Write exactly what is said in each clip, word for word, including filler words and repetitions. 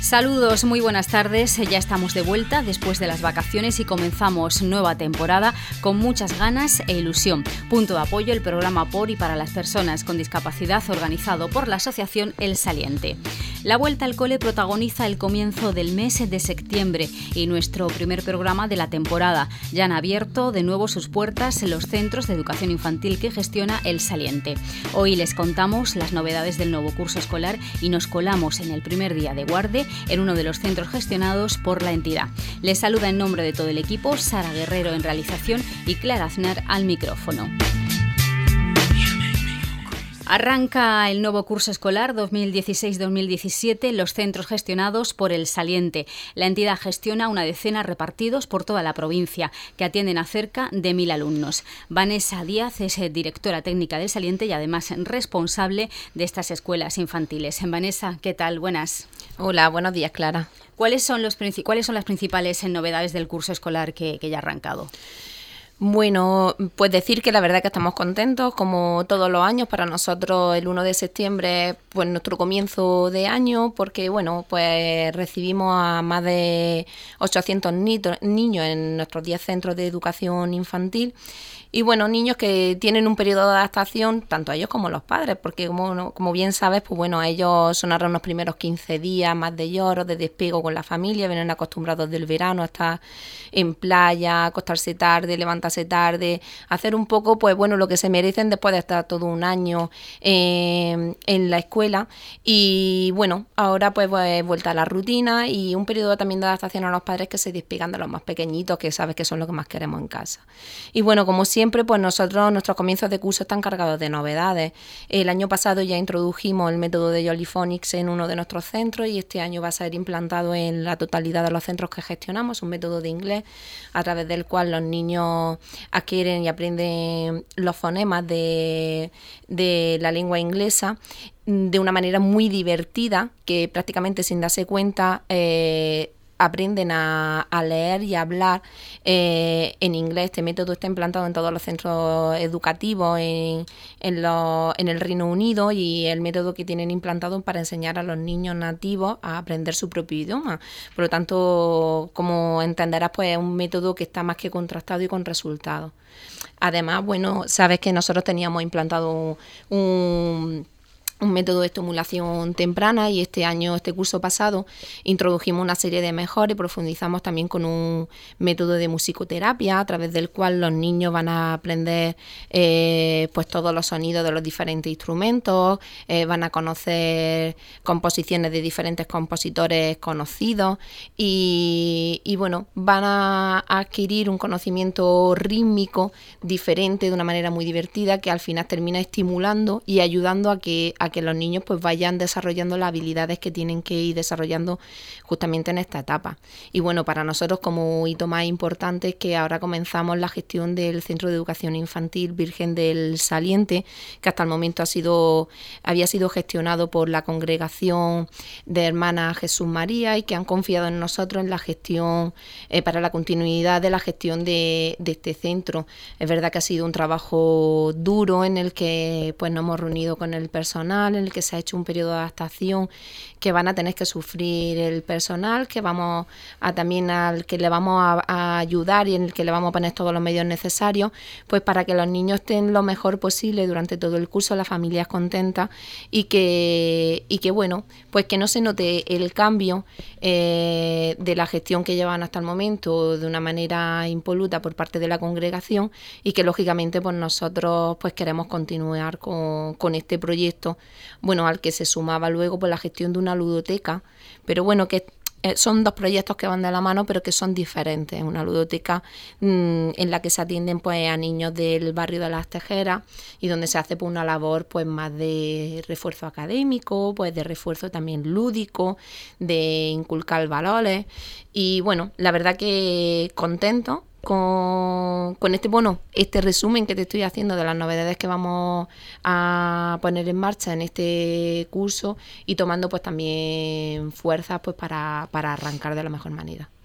Saludos, muy buenas tardes. Ya estamos de vuelta después de las vacaciones y comenzamos nueva temporada con muchas ganas e ilusión. Punto de apoyo, el programa por y para las personas con discapacidad organizado por la asociación El Saliente. La vuelta al cole protagoniza el comienzo del mes de septiembre y nuestro primer programa de la temporada. Ya han abierto de nuevo sus puertas en los centros de educación infantil que gestiona El Saliente. Hoy les contamos las novedades del nuevo curso escolar y nos colamos en el primer día de guardia en uno de los centros gestionados por la entidad. Les saluda en nombre de todo el equipo Sara Guerrero en realización y Clara Aznar al micrófono. Arranca el nuevo curso escolar dos mil dieciséis dos mil diecisiete en los centros gestionados por El Saliente. La entidad gestiona una decena repartidos por toda la provincia, que atienden a cerca de mil alumnos. Vanessa Díaz es directora técnica del Saliente y además responsable de estas escuelas infantiles. Vanessa, ¿qué tal? Buenas. Hola, buenos días, Clara. ¿Cuáles son, los, ¿cuáles son las principales novedades del curso escolar que, que ya ha arrancado? Bueno, pues decir que la verdad que estamos contentos, como todos los años. Para nosotros el uno de septiembre, pues nuestro comienzo de año, porque bueno, pues recibimos a más de ochocientos nito, niños en nuestros diez centros de educación infantil. Y bueno, niños que tienen un periodo de adaptación, tanto ellos como los padres, porque como, como bien sabes, pues bueno, a ellos son ahora unos primeros quince días más de lloros, de despego con la familia, vienen acostumbrados del verano a estar en playa, acostarse tarde, levantarse tarde, hacer un poco, pues bueno, lo que se merecen después de estar todo un año eh, en la escuela. Y bueno, ahora pues, pues vuelta a la rutina y un periodo también de adaptación a los padres que se despegan de los más pequeñitos, que sabes que son los que más queremos en casa. Y bueno, como siempre, Siempre, pues nosotros, nuestros comienzos de curso están cargados de novedades. El año pasado ya introdujimos el método de Jolly Phonics en uno de nuestros centros y este año va a ser implantado en la totalidad de los centros que gestionamos, un método de inglés a través del cual los niños adquieren y aprenden los fonemas de, de la lengua inglesa de una manera muy divertida, que prácticamente sin darse cuenta eh, aprenden a, a leer y a hablar eh, en inglés. Este método está implantado en todos los centros educativos en, en, lo, en el Reino Unido y el método que tienen implantado para enseñar a los niños nativos a aprender su propio idioma. Por lo tanto, como entenderás, pues es un método que está más que contrastado y con resultados. Además, bueno, sabes que nosotros teníamos implantado un... un un método de estimulación temprana y este año, este curso pasado, introdujimos una serie de mejoras y profundizamos también con un método de musicoterapia a través del cual los niños van a aprender eh, pues todos los sonidos de los diferentes instrumentos, eh, van a conocer composiciones de diferentes compositores conocidos y, y bueno, van a adquirir un conocimiento rítmico diferente de una manera muy divertida que al final termina estimulando y ayudando a que a que los niños pues vayan desarrollando las habilidades que tienen que ir desarrollando justamente en esta etapa. Y bueno, para nosotros como hito más importante es que ahora comenzamos la gestión del Centro de Educación Infantil Virgen del Saliente, que hasta el momento ha sido había sido gestionado por la Congregación de Hermanas Jesús María y que han confiado en nosotros en la gestión, eh, para la continuidad de la gestión de, de este centro. Es verdad que ha sido un trabajo duro en el que pues nos hemos reunido con el personal, en el que se ha hecho un periodo de adaptación que van a tener que sufrir el personal, que vamos a también al que le vamos a, a ayudar y en el que le vamos a poner todos los medios necesarios, pues para que los niños estén lo mejor posible durante todo el curso, las familias contentas y que y que bueno, pues que no se note el cambio eh, de la gestión que llevan hasta el momento de una manera impoluta por parte de la congregación y que lógicamente pues nosotros pues queremos continuar con, con este proyecto, bueno, al que se sumaba luego pues la gestión de una ludoteca, pero bueno, que eh, son dos proyectos que van de la mano pero que son diferentes. Una ludoteca mmm, en la que se atienden pues a niños del barrio de Las Tejeras y donde se hace pues una labor pues más de refuerzo académico, pues de refuerzo también lúdico, de inculcar valores y bueno, la verdad que contento con, con este bueno, este resumen que te estoy haciendo de las novedades que vamos a poner en marcha en este curso y tomando pues también fuerzas pues para, para arrancar de la mejor manera.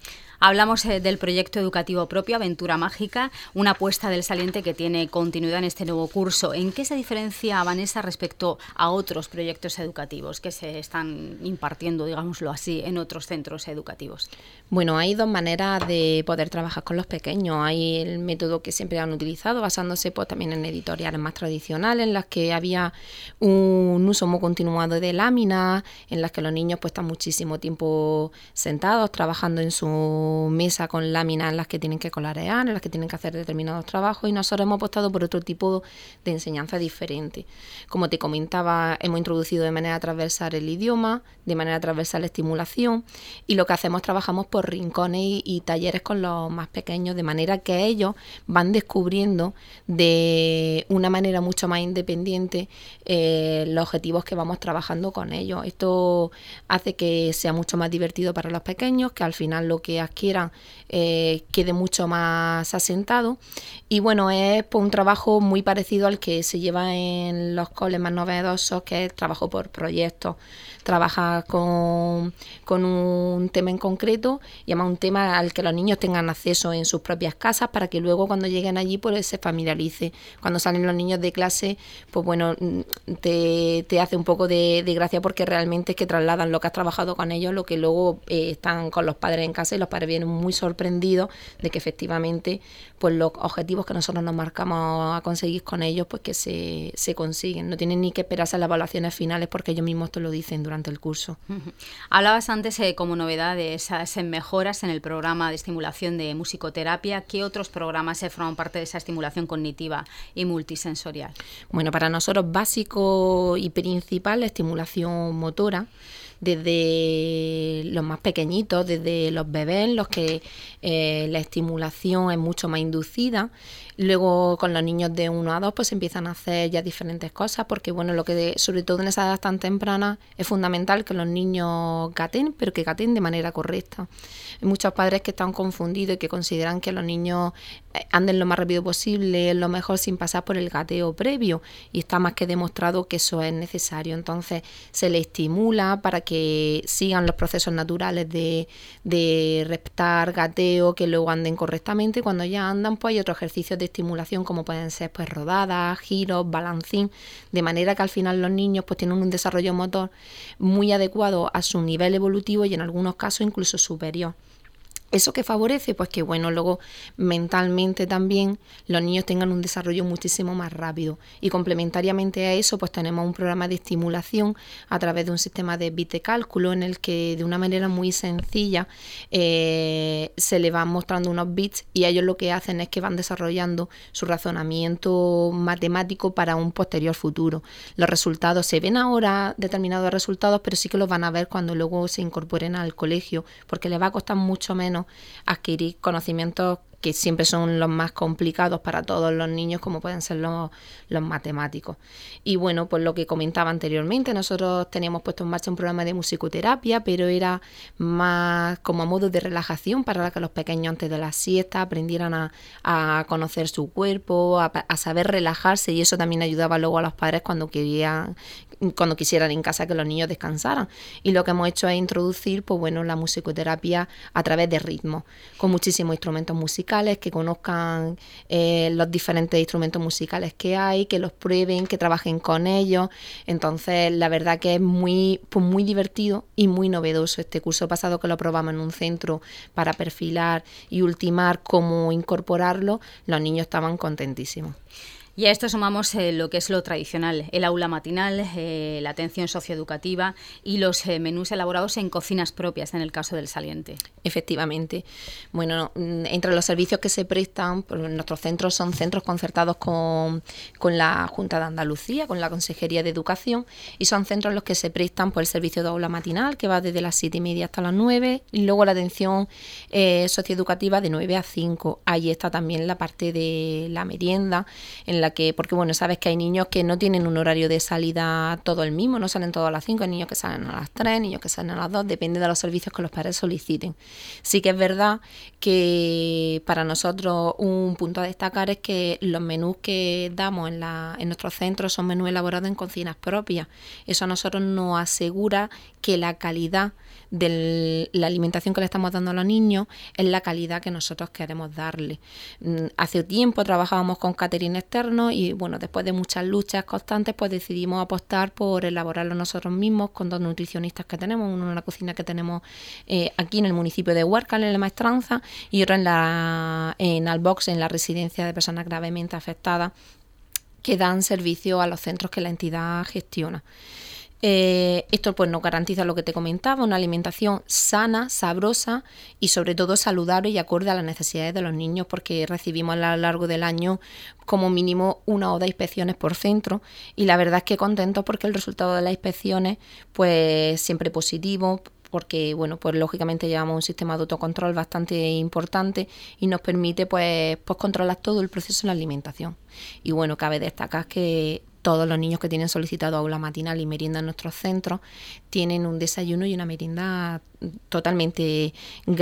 Hablamos eh, del proyecto educativo propio, Aventura Mágica, una apuesta del Saliente que tiene continuidad en este nuevo curso. ¿En qué se diferencia, Vanessa, respecto a otros proyectos educativos que se están impartiendo, digámoslo así, en otros centros educativos? Bueno, hay dos maneras de poder trabajar con los pequeños. Hay el método que siempre han utilizado, basándose pues, también en editoriales más tradicionales, en las que había un uso muy continuado de láminas, en las que los niños pues, están muchísimo tiempo sentados, trabajando en su mesa con láminas en las que tienen que colorear, en las que tienen que hacer determinados trabajos, y nosotros hemos apostado por otro tipo de enseñanza diferente. Como te comentaba, hemos introducido de manera transversal el idioma, de manera transversal la estimulación, y lo que hacemos, trabajamos por rincones y, y talleres con los más pequeños, de manera que ellos van descubriendo de una manera mucho más independiente eh, los objetivos que vamos trabajando con ellos. Esto hace que sea mucho más divertido para los pequeños, que al final lo que adquieran eh, quede mucho más asentado, y bueno, es pues, un trabajo muy parecido al que se lleva en los coles más novedosos, que es trabajo por proyectos. Trabaja con, con un tema en concreto, y además un tema al que los niños tengan acceso en sus propias casas, para que luego cuando lleguen allí pues se familiarice. Cuando salen los niños de clase, pues bueno, te, te hace un poco de, de gracia, porque realmente es que trasladan lo que has trabajado con ellos, lo que luego eh, están con los padres en casa, y los padres vienen muy sorprendidos de que efectivamente pues los objetivos que nosotros nos marcamos a conseguir con ellos, pues que se, se consiguen. No tienen ni que esperarse a las evaluaciones finales, porque ellos mismos te lo dicen durante durante el curso. Uh-huh. Hablabas antes eh, como novedad de esas mejoras en el programa de estimulación de musicoterapia. ¿Qué otros programas se forman parte de esa estimulación cognitiva y multisensorial? Bueno, para nosotros básico y principal la estimulación motora, desde los más pequeñitos, desde los bebés, los que eh, la estimulación es mucho más inducida. Luego con los niños de uno a dos pues empiezan a hacer ya diferentes cosas, porque bueno, lo que de, sobre todo en esa edad tan temprana es fundamental que los niños gaten, pero que gaten de manera correcta. Hay muchos padres que están confundidos y que consideran que los niños anden lo más rápido posible, lo mejor sin pasar por el gateo previo, y está más que demostrado que eso es necesario. Entonces se les estimula para que sigan los procesos naturales de, de reptar, gateo, que luego anden correctamente, y cuando ya andan pues hay otros ejercicios de estimulación como pueden ser pues rodadas, giros, balancín, de manera que al final los niños pues tienen un desarrollo motor muy adecuado a su nivel evolutivo, y en algunos casos incluso superior. ¿Eso qué favorece? Pues que bueno, luego mentalmente también los niños tengan un desarrollo muchísimo más rápido, y complementariamente a eso pues tenemos un programa de estimulación a través de un sistema de bit de cálculo, en el que de una manera muy sencilla eh, se les van mostrando unos bits, y ellos lo que hacen es que van desarrollando su razonamiento matemático para un posterior futuro. Los resultados se ven ahora, determinados resultados, pero sí que los van a ver cuando luego se incorporen al colegio, porque les va a costar mucho menos adquirir conocimientos que siempre son los más complicados para todos los niños, como pueden ser los, los matemáticos. Y bueno, pues lo que comentaba anteriormente, nosotros teníamos puesto en marcha un programa de musicoterapia, pero era más como a modo de relajación, para que los pequeños antes de la siesta aprendieran a, a conocer su cuerpo, a, a saber relajarse, y eso también ayudaba luego a los padres cuando querían, cuando quisieran en casa que los niños descansaran. Y lo que hemos hecho es introducir, pues bueno, la musicoterapia a través de ritmos, con muchísimos instrumentos musicales, que conozcan eh, los diferentes instrumentos musicales que hay, que los prueben, que trabajen con ellos. Entonces la verdad que es muy, pues muy divertido y muy novedoso. Este curso pasado, que lo probamos en un centro para perfilar y ultimar cómo incorporarlo, los niños estaban contentísimos. Y a esto sumamos eh, lo que es lo tradicional, el aula matinal, eh, la atención socioeducativa y los eh, menús elaborados en cocinas propias, en el caso del Saliente. Efectivamente. Bueno, entre los servicios que se prestan, pues nuestros centros son centros concertados con, con la Junta de Andalucía, con la Consejería de Educación, y son centros en los que se prestan pues, el servicio de aula matinal, que va desde las siete y media hasta las nueve, y luego la atención eh, socioeducativa de nueve a cinco. Ahí está también la parte de la merienda, en la que, porque bueno, sabes que hay niños que no tienen un horario de salida todo el mismo, no salen todos a las cinco, hay niños que salen a las tres, niños que salen a las dos, depende de los servicios que los padres soliciten. Sí que es verdad que para nosotros un punto a destacar es que los menús que damos en, la, en nuestros centros son menús elaborados en cocinas propias. Eso a nosotros nos asegura que la calidad de la alimentación que le estamos dando a los niños es la calidad que nosotros queremos darle. Hace tiempo trabajábamos con catering externo y bueno, después de muchas luchas constantes pues decidimos apostar por elaborarlo nosotros mismos con dos nutricionistas que tenemos, uno en la cocina que tenemos eh, aquí en el municipio de Huércal, en la Maestranza, y otro en la en Albox, en la residencia de personas gravemente afectadas, que dan servicio a los centros que la entidad gestiona. Eh, esto pues nos garantiza lo que te comentaba, una alimentación sana, sabrosa y sobre todo saludable y acorde a las necesidades de los niños, porque recibimos a lo largo del año como mínimo una o dos inspecciones por centro y la verdad es que contentos porque el resultado de las inspecciones pues siempre positivo, porque bueno, pues lógicamente llevamos un sistema de autocontrol bastante importante y nos permite pues, pues controlar todo el proceso de la alimentación. Y bueno, cabe destacar que todos los niños que tienen solicitado aula matinal y merienda en nuestros centros tienen un desayuno y una merienda totalmente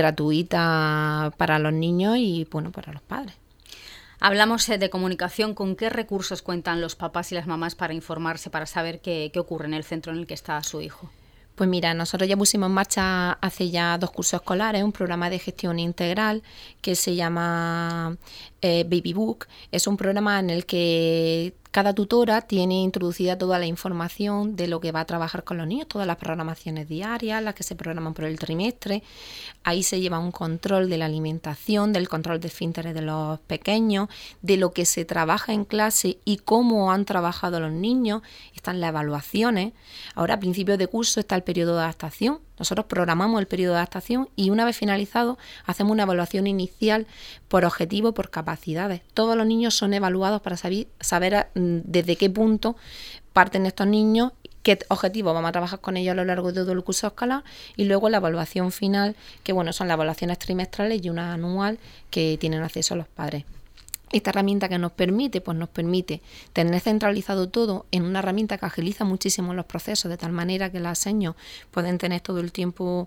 gratuita para los niños y bueno, para los padres. Hablamos de comunicación. ¿Con qué recursos cuentan los papás y las mamás para informarse, para saber qué, qué ocurre en el centro en el que está su hijo? Pues mira, nosotros ya pusimos en marcha hace ya dos cursos escolares un programa de gestión integral que se llama eh, Baby Book. Es un programa en el que cada tutora tiene introducida toda la información de lo que va a trabajar con los niños, todas las programaciones diarias, las que se programan por el trimestre. Ahí se lleva un control de la alimentación, del control de esfínteres de los pequeños, de lo que se trabaja en clase y cómo han trabajado los niños. Están las evaluaciones. Ahora a principios de curso está el periodo de adaptación. Nosotros programamos el periodo de adaptación y una vez finalizado hacemos una evaluación inicial por objetivo y por capacidades. Todos los niños son evaluados para saber, saber desde qué punto parten estos niños, qué objetivos vamos a trabajar con ellos a lo largo de todo el curso escolar y luego la evaluación final, que bueno, son las evaluaciones trimestrales y una anual que tienen acceso a los padres. Esta herramienta que nos permite, pues nos permite tener centralizado todo en una herramienta que agiliza muchísimo los procesos, de tal manera que las seños pueden tener todo el tiempo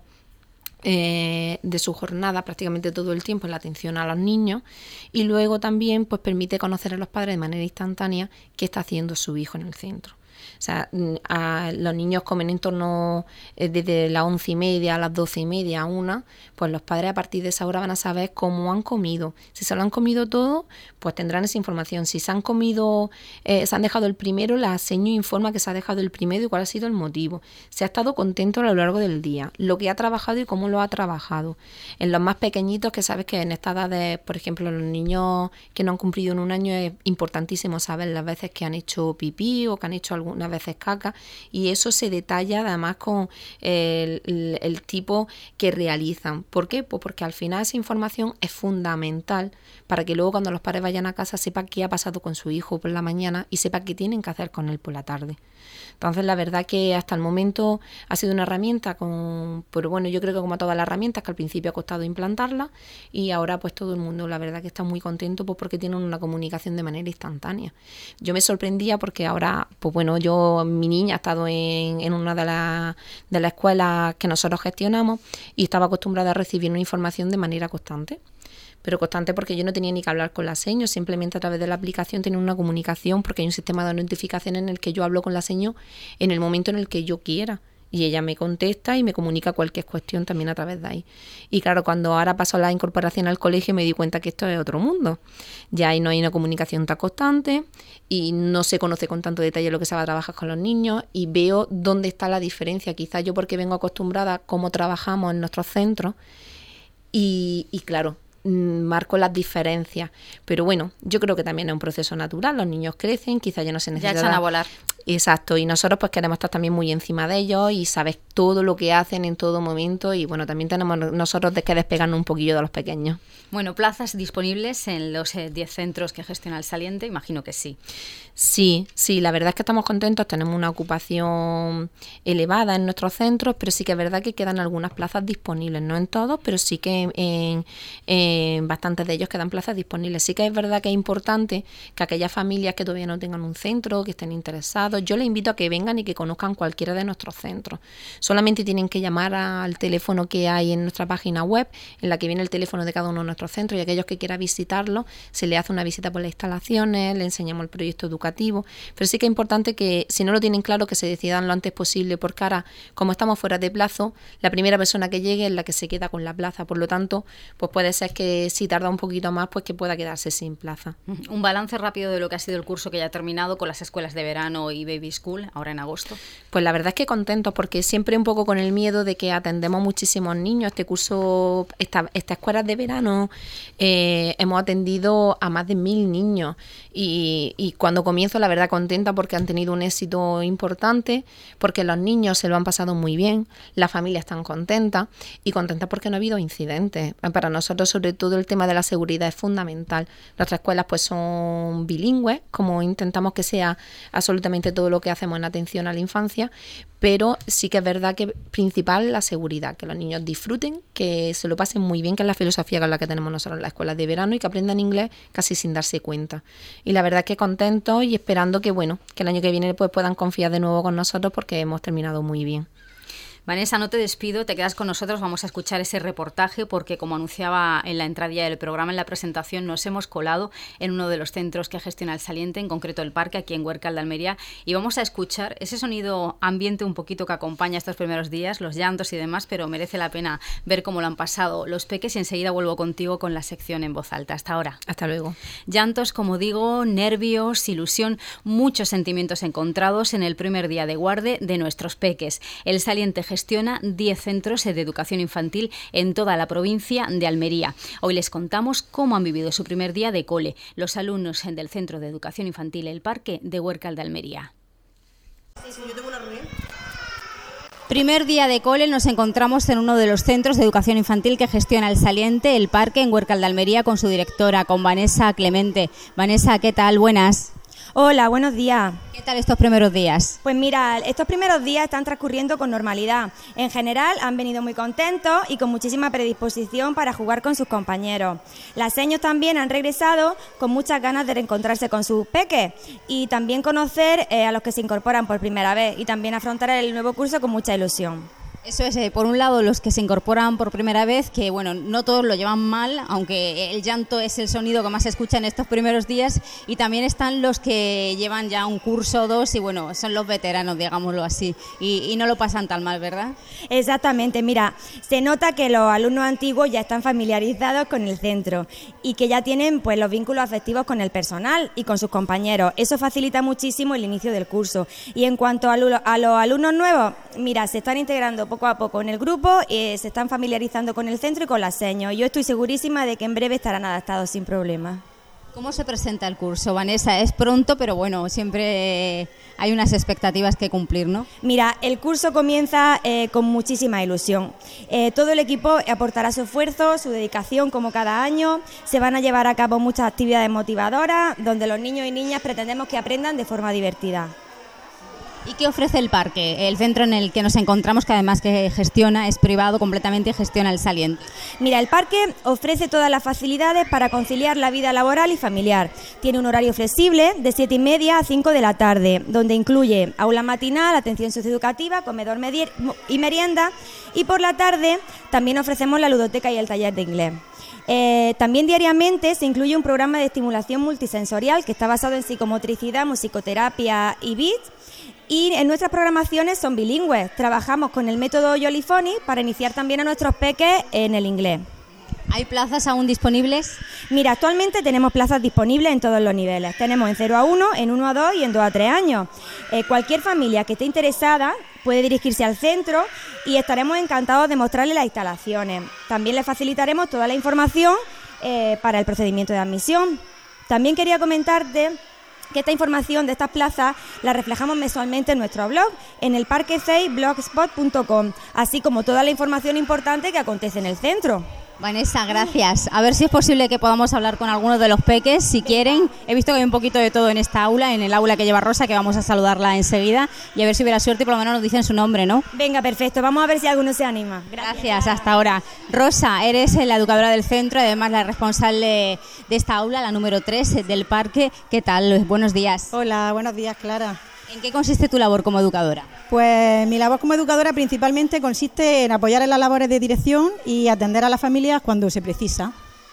eh, de su jornada, prácticamente todo el tiempo en la atención a los niños, y luego también pues permite conocer a los padres de manera instantánea qué está haciendo su hijo en el centro. O sea, a los niños comen en torno eh, desde las once y media a las doce y media a una, pues los padres a partir de esa hora van a saber cómo han comido. Si se lo han comido todo, pues tendrán esa información. Si se han comido, eh, se han dejado el primero, la seño informa que se ha dejado el primero y cuál ha sido el motivo. Si ha estado contento a lo largo del día, lo que ha trabajado y cómo lo ha trabajado. En los más pequeñitos, que sabes que en esta edad de, por ejemplo, los niños que no han cumplido en un año, es importantísimo saber las veces que han hecho pipí o que han hecho alguna veces caca, y eso se detalla además con el, el, el tipo que realizan. ¿Por qué? Pues porque al final esa información es fundamental para que luego cuando los padres vayan a casa sepan qué ha pasado con su hijo por la mañana y sepan qué tienen que hacer con él por la tarde. Entonces la verdad que hasta el momento ha sido una herramienta con, pero bueno, yo creo que como todas las herramientas que al principio ha costado implantarla y ahora pues todo el mundo la verdad que está muy contento pues porque tienen una comunicación de manera instantánea. Yo me sorprendía porque ahora pues bueno, yo, mi niña ha estado en, en una de las de las escuelas que nosotros gestionamos y estaba acostumbrada a recibir una información de manera constante. Pero constante porque yo no tenía ni que hablar con la seño, simplemente a través de la aplicación tenía una comunicación porque hay un sistema de notificación en el que yo hablo con la seño en el momento en el que yo quiera y ella me contesta y me comunica cualquier cuestión también a través de ahí. Y claro, cuando ahora pasó la incorporación al colegio me di cuenta que esto es otro mundo. Ya ahí no hay una comunicación tan constante y no se conoce con tanto detalle lo que se va a trabajar con los niños y veo dónde está la diferencia. Quizás yo porque vengo acostumbrada a cómo trabajamos en nuestros centros y, y claro, marco las diferencias, pero bueno, yo creo que también es un proceso natural, los niños crecen, quizás ya no se necesita. Ya echan a volar. Exacto, y nosotros pues queremos estar también muy encima de ellos y sabes todo lo que hacen en todo momento y bueno, también tenemos nosotros de que despegarnos un poquillo de los pequeños. Bueno, ¿plazas disponibles en los diez centros que gestiona el Saliente? Imagino que sí. Sí, sí, la verdad es que estamos contentos, tenemos una ocupación elevada en nuestros centros, pero sí que es verdad que quedan algunas plazas disponibles, no en todos, pero sí que en, en bastantes de ellos quedan plazas disponibles. Sí que es verdad que es importante que aquellas familias que todavía no tengan un centro, que estén interesados, yo les invito a que vengan y que conozcan cualquiera de nuestros centros. Solamente tienen que llamar al teléfono que hay en nuestra página web, en la que viene el teléfono de cada uno de nuestros centros, y aquellos que quieran visitarlo, se le hace una visita por las instalaciones, le enseñamos el proyecto educativo. Pero sí que es importante que, si no lo tienen claro, que se decidan lo antes posible, porque ahora, como estamos fuera de plazo, la primera persona que llegue es la que se queda con la plaza. Por lo tanto, pues puede ser que si tarda un poquito más, pues que pueda quedarse sin plaza. Un balance rápido de lo que ha sido el curso que ya ha terminado con las escuelas de verano y Baby School, ahora en agosto. Pues la verdad es que contentos, porque siempre un poco con el miedo de que atendemos muchísimos niños. Este curso, esta, estas escuelas de verano, eh, hemos atendido a más de mil niños y, y cuando comienzo, la verdad, contenta porque han tenido un éxito importante, porque los niños se lo han pasado muy bien, las familias están contentas y contentas porque no ha habido incidentes. Para nosotros, sobre todo, el tema de la seguridad es fundamental. Nuestras escuelas pues son bilingües, como intentamos que sea absolutamente todo lo que hacemos en atención a la infancia, pero sí que es verdad que principal la seguridad, que los niños disfruten, que se lo pasen muy bien, que es la filosofía con la que tenemos nosotros en las escuelas de verano, y que aprendan inglés casi sin darse cuenta. Y la verdad es que contentos y esperando que bueno, que el año que viene pues puedan confiar de nuevo con nosotros porque hemos terminado muy bien. Vanessa, no te despido, te quedas con nosotros, vamos a escuchar ese reportaje porque, como anunciaba en la entradilla del programa, en la presentación, nos hemos colado en uno de los centros que gestiona el Saliente, en concreto el parque, aquí en Huércal de Almería, y vamos a escuchar ese sonido ambiente un poquito que acompaña estos primeros días, los llantos y demás, pero merece la pena ver cómo lo han pasado los peques, y enseguida vuelvo contigo con la sección en voz alta. Hasta ahora. Hasta luego. Llantos, como digo, nervios, ilusión, muchos sentimientos encontrados en el primer día de guarde de nuestros peques. El Saliente gestiona diez centros de educación infantil en toda la provincia de Almería. Hoy les contamos cómo han vivido su primer día de cole los alumnos del Centro de Educación Infantil El Parque de Huércal de Almería. Primer día de cole, nos encontramos en uno de los centros de educación infantil que gestiona el Saliente, El Parque, en Huércal de Almería, con su directora, con Vanessa Clemente. Vanessa, ¿qué tal? Buenas. Hola, buenos días. ¿Qué tal estos primeros días? Pues mira, estos primeros días están transcurriendo con normalidad. En general han venido muy contentos y con muchísima predisposición para jugar con sus compañeros. Las seños también han regresado con muchas ganas de reencontrarse con sus peques y también conocer eh, a los que se incorporan por primera vez y también afrontar el nuevo curso con mucha ilusión. Eso es, eh, por un lado, los que se incorporan por primera vez, que bueno, no todos lo llevan mal, aunque el llanto es el sonido que más se escucha en estos primeros días, y también están los que llevan ya un curso o dos y bueno, son los veteranos, digámoslo así, y, y no lo pasan tan mal, ¿verdad? Exactamente, mira, se nota que los alumnos antiguos ya están familiarizados con el centro y que ya tienen pues los vínculos afectivos con el personal y con sus compañeros. Eso facilita muchísimo el inicio del curso. Y en cuanto a, lo, a los alumnos nuevos, mira, se están integrando poco a poco en el grupo, eh, se están familiarizando con el centro y con las seños. Yo estoy segurísima de que en breve estarán adaptados sin problema. ¿Cómo se presenta el curso, Vanessa? Es pronto, pero bueno, siempre hay unas expectativas que cumplir, ¿no? Mira, el curso comienza eh, con muchísima ilusión. Eh, todo el equipo aportará su esfuerzo, su dedicación como cada año. Se van a llevar a cabo muchas actividades motivadoras donde los niños y niñas pretendemos que aprendan de forma divertida. ¿Y qué ofrece el parque? El centro en el que nos encontramos, que además que gestiona, es privado completamente y gestiona el Saliente. Mira, el parque ofrece todas las facilidades para conciliar la vida laboral y familiar. Tiene un horario flexible de siete y media a cinco de la tarde, donde incluye aula matinal, atención socioeducativa, comedor y merienda. Y por la tarde también ofrecemos la ludoteca y el taller de inglés. Eh, también diariamente se incluye un programa de estimulación multisensorial que está basado en psicomotricidad, musicoterapia y beats. Y en nuestras programaciones son bilingües. Trabajamos con el método Jollyphony para iniciar también a nuestros peques en el inglés. ¿Hay plazas aún disponibles? Mira, actualmente tenemos plazas disponibles en todos los niveles. Tenemos en cero a uno, en uno a dos y en dos a tres años. Eh, cualquier familia que esté interesada puede dirigirse al centro y estaremos encantados de mostrarle las instalaciones. También le facilitaremos toda la información eh, para el procedimiento de admisión. También quería comentarte que esta información de estas plazas la reflejamos mensualmente en nuestro blog, en el parque cei blogspot punto com, así como toda la información importante que acontece en el centro. Vanessa, gracias. A ver si es posible que podamos hablar con algunos de los peques, si quieren. He visto que hay un poquito de todo en esta aula, en el aula que lleva Rosa, que vamos a saludarla enseguida, y a ver si hubiera suerte y por lo menos nos dicen su nombre, ¿no? Venga, perfecto. Vamos a ver si alguno se anima. Gracias, gracias hasta ahora. Rosa, eres la educadora del centro, además la responsable de esta aula, la número tres del parque. ¿Qué tal? Buenos días. Hola, buenos días, Clara. ¿En qué consiste tu labor como educadora? Pues mi labor como educadora principalmente consiste en apoyar en las labores de dirección y atender a las familias cuando se precisa.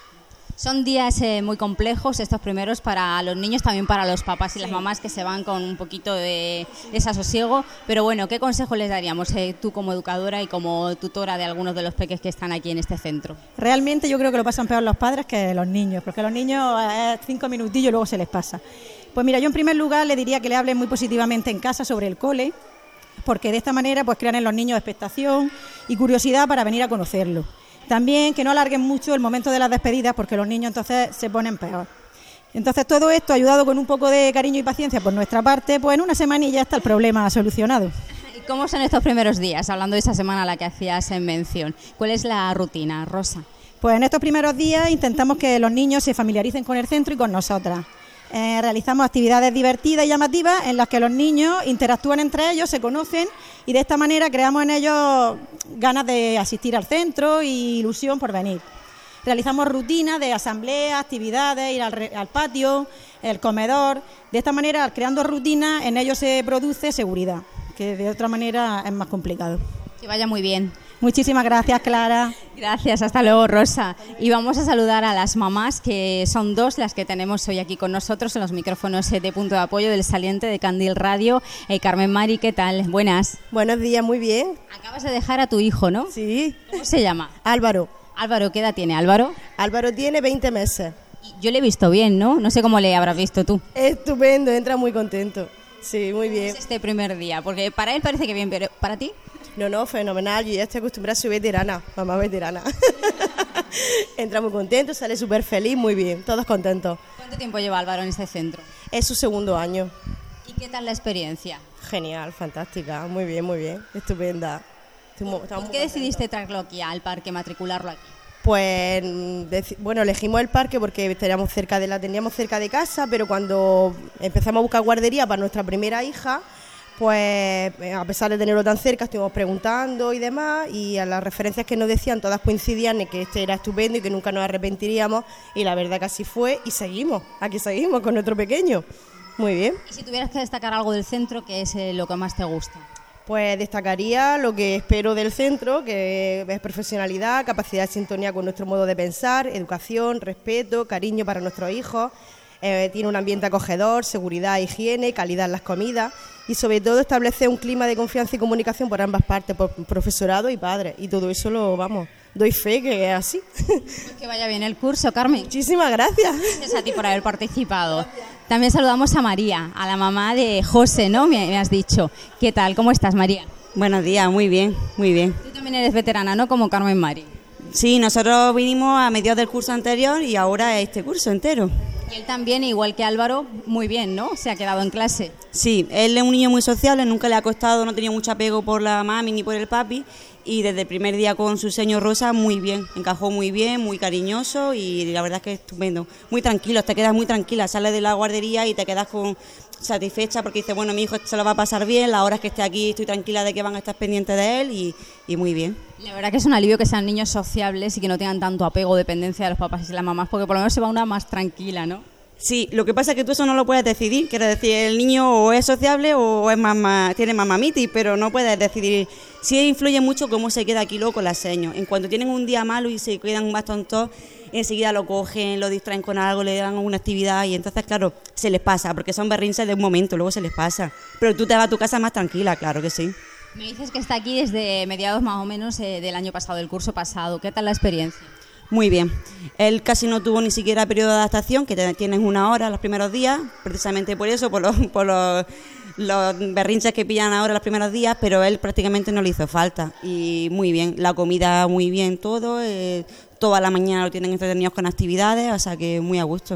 Son días eh, muy complejos estos primeros para los niños, también para los papás y las mamás que se van con un poquito de desasosiego, pero bueno, ¿qué consejo les daríamos eh, tú como educadora y como tutora de algunos de los peques que están aquí en este centro? Realmente yo creo que lo pasan peor los padres que los niños, porque los niños eh, cinco minutillos y luego se les pasa. Pues mira, yo en primer lugar le diría que le hablen muy positivamente en casa sobre el cole, porque de esta manera pues crean en los niños expectación y curiosidad para venir a conocerlo. También que no alarguen mucho el momento de las despedidas, porque los niños entonces se ponen peor. Entonces todo esto, ayudado con un poco de cariño y paciencia por nuestra parte, pues en una semanilla está el problema solucionado. ¿Y cómo son estos primeros días, hablando de esa semana a la que hacías en mención? ¿Cuál es la rutina, Rosa? Pues en estos primeros días intentamos que los niños se familiaricen con el centro y con nosotras. Eh, realizamos actividades divertidas y llamativas en las que los niños interactúan entre ellos, se conocen y de esta manera creamos en ellos ganas de asistir al centro y ilusión por venir. Realizamos rutinas de asamblea, actividades, ir al, re, al patio, el comedor. De esta manera, creando rutinas, en ellos se produce seguridad, que de otra manera es más complicado. Que vaya muy bien. Muchísimas gracias, Clara. Gracias, hasta luego, Rosa. Y vamos a saludar a las mamás, que son dos las que tenemos hoy aquí con nosotros en los micrófonos de Punto de Apoyo del Saliente de Candil Radio. Eh, Carmen Mari, ¿qué tal? Buenas. Buenos días, muy bien. Acabas de dejar a tu hijo, ¿no? Sí. ¿Cómo se llama? Álvaro. Álvaro, ¿qué edad tiene Álvaro? Álvaro tiene veinte meses. Yo le he visto bien, ¿no? No sé cómo le habrás visto tú. Estupendo, entra muy contento. Sí, muy bien. ¿Cómo es este primer día? Porque para él parece que bien, pero ¿para ti? No, no, fenomenal. Yo ya estoy acostumbrada, soy veterana, mamá veterana. Entra muy contento, sale súper feliz, muy bien, todos contentos. ¿Cuánto tiempo lleva Álvaro en este centro? Es su segundo año. ¿Y qué tal la experiencia? Genial, fantástica, muy bien, muy bien, estupenda. ¿Por qué muy decidiste traerlo aquí al parque, matricularlo aquí? Pues, bueno, elegimos el parque porque teníamos cerca de la teníamos cerca de casa, pero cuando empezamos a buscar guardería para nuestra primera hija, pues a pesar de tenerlo tan cerca, estuvimos preguntando y demás, y a las referencias que nos decían todas coincidían en que este era estupendo y que nunca nos arrepentiríamos, y la verdad que así fue, y seguimos, aquí seguimos con nuestro pequeño. Muy bien. Y si tuvieras que destacar algo del centro, ¿qué es lo que más te gusta? Pues destacaría lo que espero del centro, que es profesionalidad, capacidad de sintonía con nuestro modo de pensar, educación, respeto, cariño para nuestros hijos. Eh, tiene un ambiente acogedor, seguridad, higiene, calidad en las comidas y sobre todo establece un clima de confianza y comunicación por ambas partes, por profesorado y padres, y todo eso lo, vamos, doy fe que es así. Pues que vaya bien el curso, Carmen. Muchísimas gracias. Gracias a ti por haber participado. También saludamos a María, a la mamá de José, ¿no? Me, me has dicho. ¿Qué tal? ¿Cómo estás, María? Buenos días, muy bien, muy bien. Tú también eres veterana, ¿no? Como Carmen Mari. Sí, nosotros vinimos a mediados del curso anterior y ahora este curso entero. Y él también, igual que Álvaro, muy bien, ¿no? Se ha quedado en clase. Sí, él es un niño muy sociable, nunca le ha costado, no tenía mucho apego por la mami ni por el papi, y desde el primer día con su seño Rosa, muy bien, encajó muy bien, muy cariñoso y la verdad es que es estupendo. Muy tranquilo, te quedas muy tranquila, sales de la guardería y te quedas con satisfecha porque dices, bueno, mi hijo se lo va a pasar bien, las horas que esté aquí estoy tranquila de que van a estar pendientes de él y, y muy bien. La verdad que es un alivio que sean niños sociables y que no tengan tanto apego o dependencia de los papás y las mamás, porque por lo menos se va una más tranquila, ¿no? Sí, lo que pasa es que tú eso no lo puedes decidir, quiero decir, el niño o es sociable o es más, tiene más mamitis, pero no puedes decidir. Sí influye mucho cómo se queda aquí luego con las señas. En cuanto tienen un día malo y se quedan más tontos, enseguida lo cogen, lo distraen con algo, le dan alguna actividad y entonces, claro, se les pasa, porque son berrinches de un momento, luego se les pasa. Pero tú te vas a tu casa más tranquila, claro que sí. Me dices que está aquí desde mediados más o menos eh, del año pasado, del curso pasado. ¿Qué tal la experiencia? Muy bien. Él casi no tuvo ni siquiera periodo de adaptación, que te, tienes una hora los primeros días, precisamente por eso, por los, por los, los berrinches que pillan ahora los primeros días, pero él prácticamente no le hizo falta. Y muy bien, la comida muy bien, todo, eh, toda la mañana lo tienen entretenidos con actividades, o sea que muy a gusto.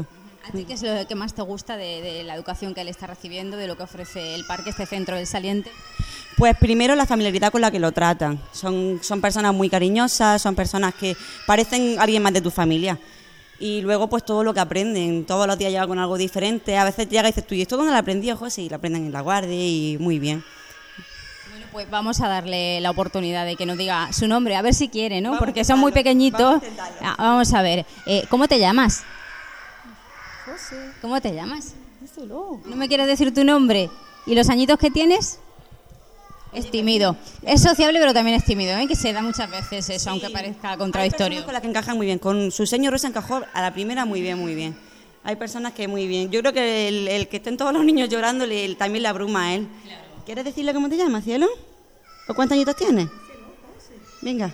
¿A ti qué es lo que más te gusta de, de la educación que él está recibiendo, de lo que ofrece el parque, este centro del Saliente? Pues primero la familiaridad con la que lo tratan. Son, son personas muy cariñosas, son personas que parecen alguien más de tu familia. Y luego pues todo lo que aprenden, todos los días llega con algo diferente. A veces llega y dices tú, ¿y esto dónde lo aprendí? Ojo, sí, lo aprenden en la guardia y muy bien. Bueno, pues vamos a darle la oportunidad de que nos diga su nombre, a ver si quiere, ¿no? Vamos porque son muy pequeñitos. Vamos a, vamos a ver, eh, ¿cómo te llamas? José. ¿Cómo te llamas? Díselo. ¿No me quieres decir tu nombre? ¿Y los añitos que tienes? Es tímido. Es sociable, pero también es tímido, ¿eh? Que se da muchas veces eso, sí, aunque parezca contradictorio. Hay personas con las que encajan muy bien. Con su señor Rosa encajó a la primera muy bien, muy bien. Hay personas que muy bien. Yo creo que el, el que estén todos los niños llorando le, también le abruma a él. Claro. ¿Quieres decirle cómo te llamas, cielo? ¿O cuántos añitos tienes? Venga.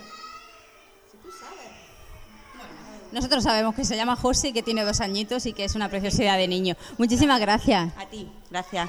Nosotros sabemos que se llama José y que tiene dos añitos y que es una preciosidad de niño. Muchísimas gracias. A ti, gracias.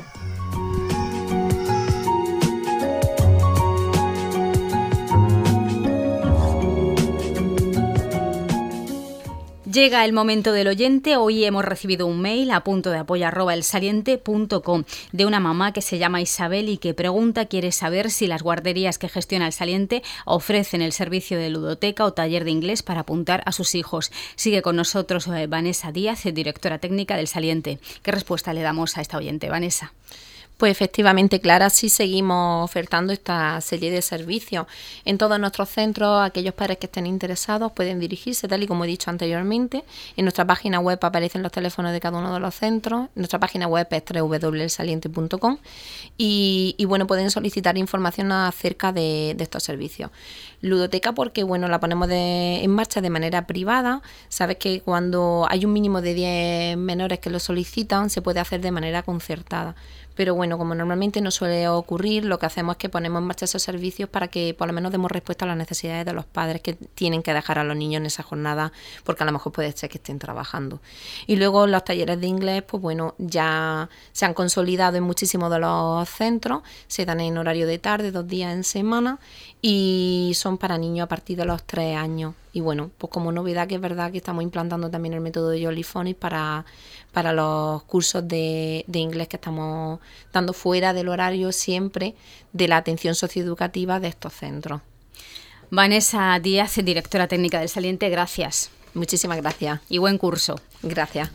Llega el momento del oyente. Hoy hemos recibido un mail a punto de apoyo arroba elsaliente punto com de una mamá que se llama Isabel y que pregunta, quiere saber si las guarderías que gestiona el Saliente ofrecen el servicio de ludoteca o taller de inglés para apuntar a sus hijos. Sigue con nosotros eh, Vanessa Díaz, directora técnica del Saliente. ¿Qué respuesta le damos a esta oyente, Vanessa? Pues efectivamente, Clara, sí seguimos ofertando esta serie de servicios. En todos nuestros centros, aquellos padres que estén interesados pueden dirigirse, tal y como he dicho anteriormente. En nuestra página web aparecen los teléfonos de cada uno de los centros. Nuestra página web es doble u doble u doble u punto el saliente punto com y, y bueno, pueden solicitar información acerca de, de estos servicios. Ludoteca porque, bueno, la ponemos de, en marcha de manera privada. Sabes que cuando hay un mínimo de diez menores que lo solicitan, se puede hacer de manera concertada. Pero bueno, como normalmente no suele ocurrir, lo que hacemos es que ponemos en marcha esos servicios para que por lo menos demos respuesta a las necesidades de los padres que tienen que dejar a los niños en esa jornada, porque a lo mejor puede ser que estén trabajando. Y luego los talleres de inglés, pues bueno, ya se han consolidado en muchísimos de los centros, se dan en horario de tarde, dos días en semana, y son para niños a partir de los tres años. Y bueno, pues como novedad, que es verdad que estamos implantando también el método de Jolly Phonics para, para los cursos de, de inglés que estamos dando fuera del horario siempre de la atención socioeducativa de estos centros. Vanessa Díaz, directora técnica del Saliente, gracias. Muchísimas gracias. Y buen curso. Gracias.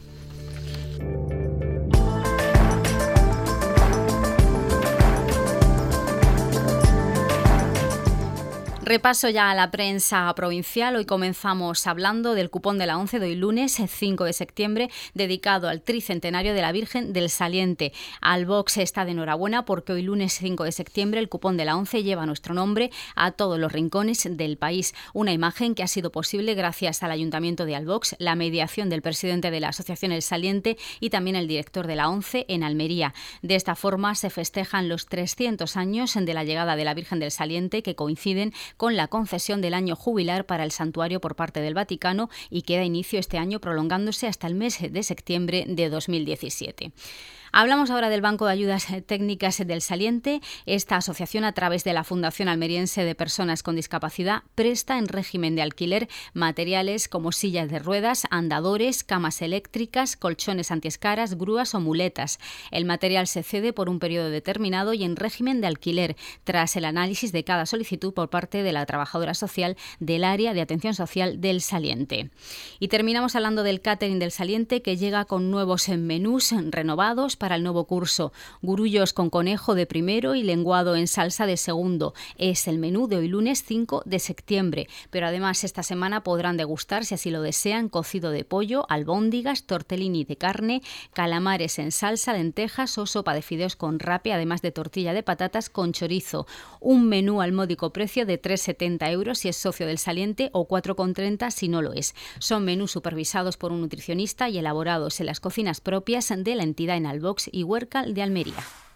Repaso ya a la prensa provincial. Hoy comenzamos hablando del cupón de la ONCE de hoy lunes cinco de septiembre, dedicado al tricentenario de la Virgen del Saliente. Albox está de enhorabuena porque hoy lunes cinco de septiembre el cupón de la ONCE lleva nuestro nombre a todos los rincones del país. Una imagen que ha sido posible gracias al Ayuntamiento de Albox, la mediación del presidente de la Asociación El Saliente y también el director de la ONCE en Almería. De esta forma se festejan los trescientos años de la llegada de la Virgen del Saliente, que coinciden con la concesión del año jubilar para el santuario por parte del Vaticano y que da inicio este año prolongándose hasta el mes de septiembre de dos mil diecisiete. Hablamos ahora del Banco de Ayudas Técnicas del Saliente. Esta asociación, a través de la Fundación Almeriense de Personas con Discapacidad, presta en régimen de alquiler materiales como sillas de ruedas, andadores, camas eléctricas, colchones antiescaras, grúas o muletas. El material se cede por un periodo determinado y en régimen de alquiler, tras el análisis de cada solicitud por parte de la trabajadora social del área de atención social del Saliente. Y terminamos hablando del catering del Saliente, que llega con nuevos menús renovados para el nuevo curso. Gurullos con conejo de primero y lenguado en salsa de segundo. Es el menú de hoy lunes cinco de septiembre. Pero además esta semana podrán degustar, si así lo desean, cocido de pollo, albóndigas, tortellini de carne, calamares en salsa, lentejas o sopa de fideos con rape, además de tortilla de patatas con chorizo. Un menú al módico precio de tres con setenta euros si es socio del Saliente o cuatro con treinta si no lo es. Son menús supervisados por un nutricionista y elaborados en las cocinas propias de la entidad en Albox y Huércal de Almería.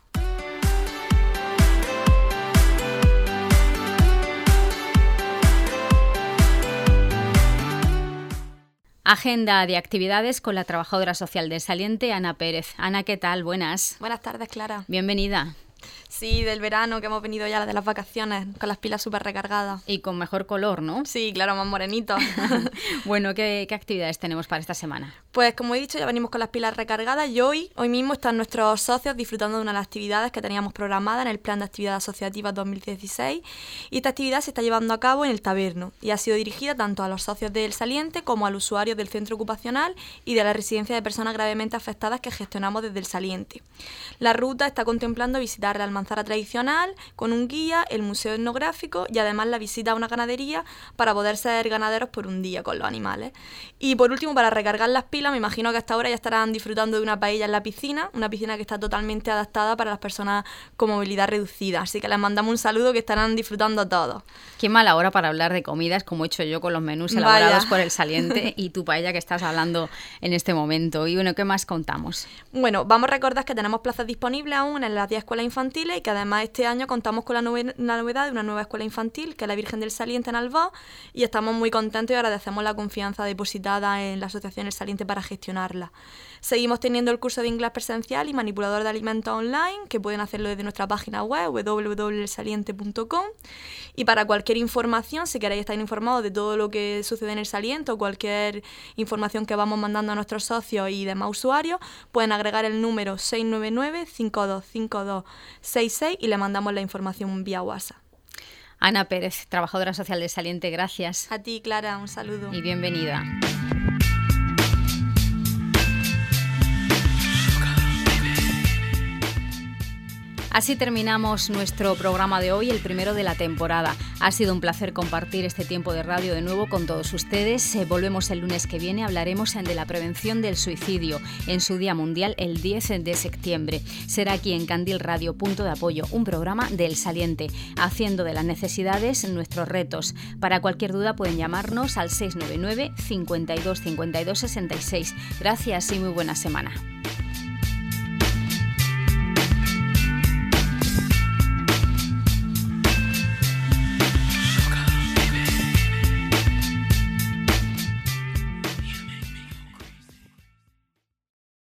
Agenda de actividades con la trabajadora social del Saliente, Ana Pérez. Ana, ¿qué tal? Buenas. Buenas tardes, Clara. Bienvenida. Sí, del verano, que hemos venido ya de las vacaciones, con las pilas súper recargadas. Y con mejor color, ¿no? Sí, claro, más morenitos. Bueno, ¿qué, ¿qué actividades tenemos para esta semana? Pues como he dicho, ya venimos con las pilas recargadas y hoy, hoy mismo están nuestros socios disfrutando de una de las actividades que teníamos programadas en el Plan de Actividades Asociativas dos mil dieciséis, y esta actividad se está llevando a cabo en el Taberno y ha sido dirigida tanto a los socios del Saliente como al usuario del centro ocupacional y de la residencia de personas gravemente afectadas que gestionamos desde el Saliente. La ruta está contemplando visitar la almanzara tradicional con un guía, el museo etnográfico y además la visita a una ganadería para poder ser ganaderos por un día con los animales. Y por último, para recargar las pilas, me imagino que hasta ahora ya estarán disfrutando de una paella en la piscina, una piscina que está totalmente adaptada para las personas con movilidad reducida. Así que les mandamos un saludo, que estarán disfrutando todos. Qué mala hora para hablar de comidas, como he hecho yo con los menús elaborados Vaya. por el Saliente y tu paella que estás hablando en este momento. Y bueno, ¿qué más contamos? Bueno, vamos a recordar que tenemos plazas disponibles aún en las diez escuelas infantiles y que además este año contamos con la, nove- la novedad de una nueva escuela infantil, que es la Virgen del Saliente en Albó, y estamos muy contentos y agradecemos la confianza depositada en la Asociación El Saliente para gestionarla. Seguimos teniendo el curso de inglés presencial y manipulador de alimentos online, que pueden hacerlo desde nuestra página web doble u doble u doble u punto el saliente punto com, y para cualquier información, si queréis estar informados de todo lo que sucede en el Saliente o cualquier información que vamos mandando a nuestros socios y demás usuarios, pueden agregar el número seis nueve nueve, cinco dos cinco dos, seis seis y le mandamos la información vía WhatsApp. Ana Pérez, trabajadora social de Saliente, gracias. A ti, Clara, un saludo. Y bienvenida. Así terminamos nuestro programa de hoy, el primero de la temporada. Ha sido un placer compartir este tiempo de radio de nuevo con todos ustedes. Eh, volvemos el lunes que viene, hablaremos de la prevención del suicidio en su Día Mundial el diez de septiembre. Será aquí en Candil Radio, punto de apoyo, un programa del Saliente, haciendo de las necesidades nuestros retos. Para cualquier duda pueden llamarnos al seis nueve nueve, cincuenta y dos, cincuenta y dos, sesenta y seis. Gracias y muy buena semana.